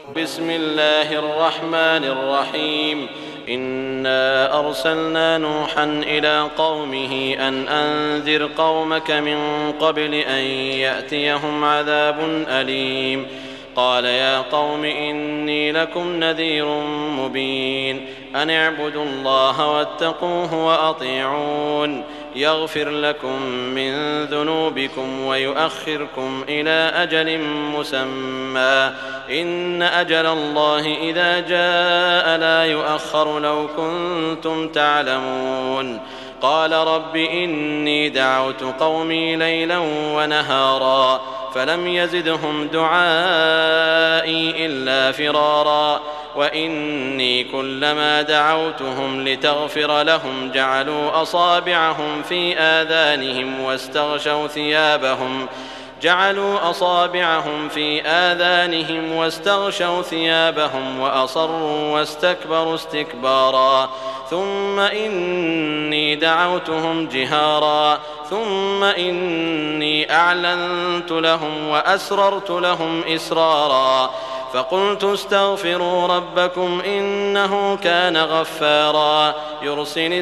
بسم الله الرحمن الرحيم. إنا أرسلنا نوحا إلى قومه أن أنذر قومك من قبل أن يأتيهم عذاب أليم. قال يا قوم إني لكم نذير مبين أن اعبدوا الله واتقوه وأطيعون يغفر لكم من ذنوبكم ويؤخركم إلى أجل مسمى إن أجل الله إذا جاء لا يؤخر لو كنتم تعلمون. قال رب إني دعوت قومي ليلا ونهارا فلم يزدهم دعائي إلا فرارا وإني كلما دعوتهم لتغفر لهم جعلوا أصابعهم في آذانهم واستغشوا ثيابهم وأصروا واستكبروا استكبارا ثم إني دعوتهم جهارا ثم إني أعلنت لهم وأسررت لهم إسرارا فقلت استغفروا ربكم إنه كان غفارا يرسل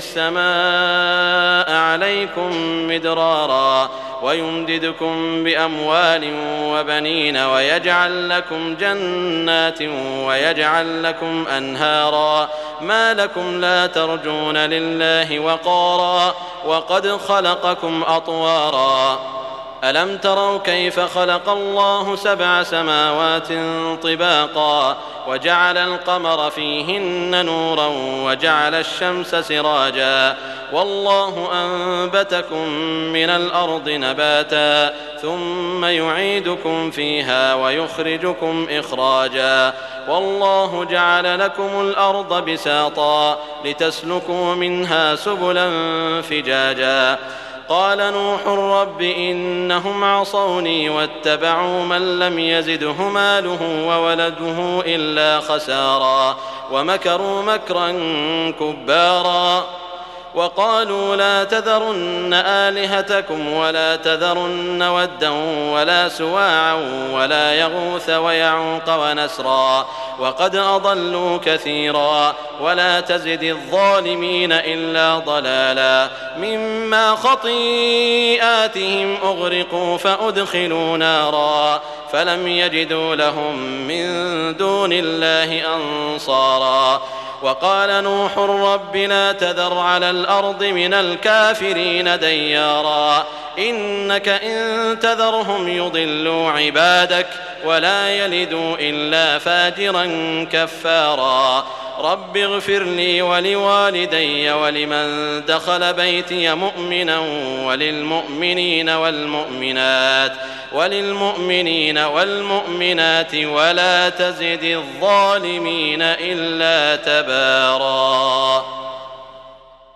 السماء عليكم مدرارا ويمددكم بأموال وبنين ويجعل لكم جنات ويجعل لكم أنهارا ما لكم لا ترجون لله وقارا وقد خلقكم أطوارا ألم تروا كيف خلق الله 7 سماوات طباقا وجعل القمر فيهن نورا وجعل الشمس سراجا والله أنبتكم من الأرض نباتا ثم يعيدكم فيها ويخرجكم إخراجا والله جعل لكم الأرض بساطا لتسلكوا منها سبلا فجاجا. قال نوح رب إنهم عصوني واتبعوا من لم يزده ماله وولده إلا خسارا ومكروا مكرا كبارا وقالوا لا تذرن آلهتكم ولا تذرن ودا ولا سواعا ولا يغوث ويعوق ونسرا وقد أضلوا كثيرا ولا تزد الظالمين إلا ضلالا مما خطيئاتهم أغرقوا فأدخلوا نارا فلم يجدوا لهم من دون الله أنصارا. وقال نوح رب لا تذر على الأرض من الكافرين ديارا إنك إن تذرهم يضلوا عبادك ولا يلدوا إلا فاجرا كفارا. رب اغفر لي ولوالدي ولمن دخل بيتي مؤمنا وللمؤمنين والمؤمنات ولا تزد الظالمين إلا تبارا.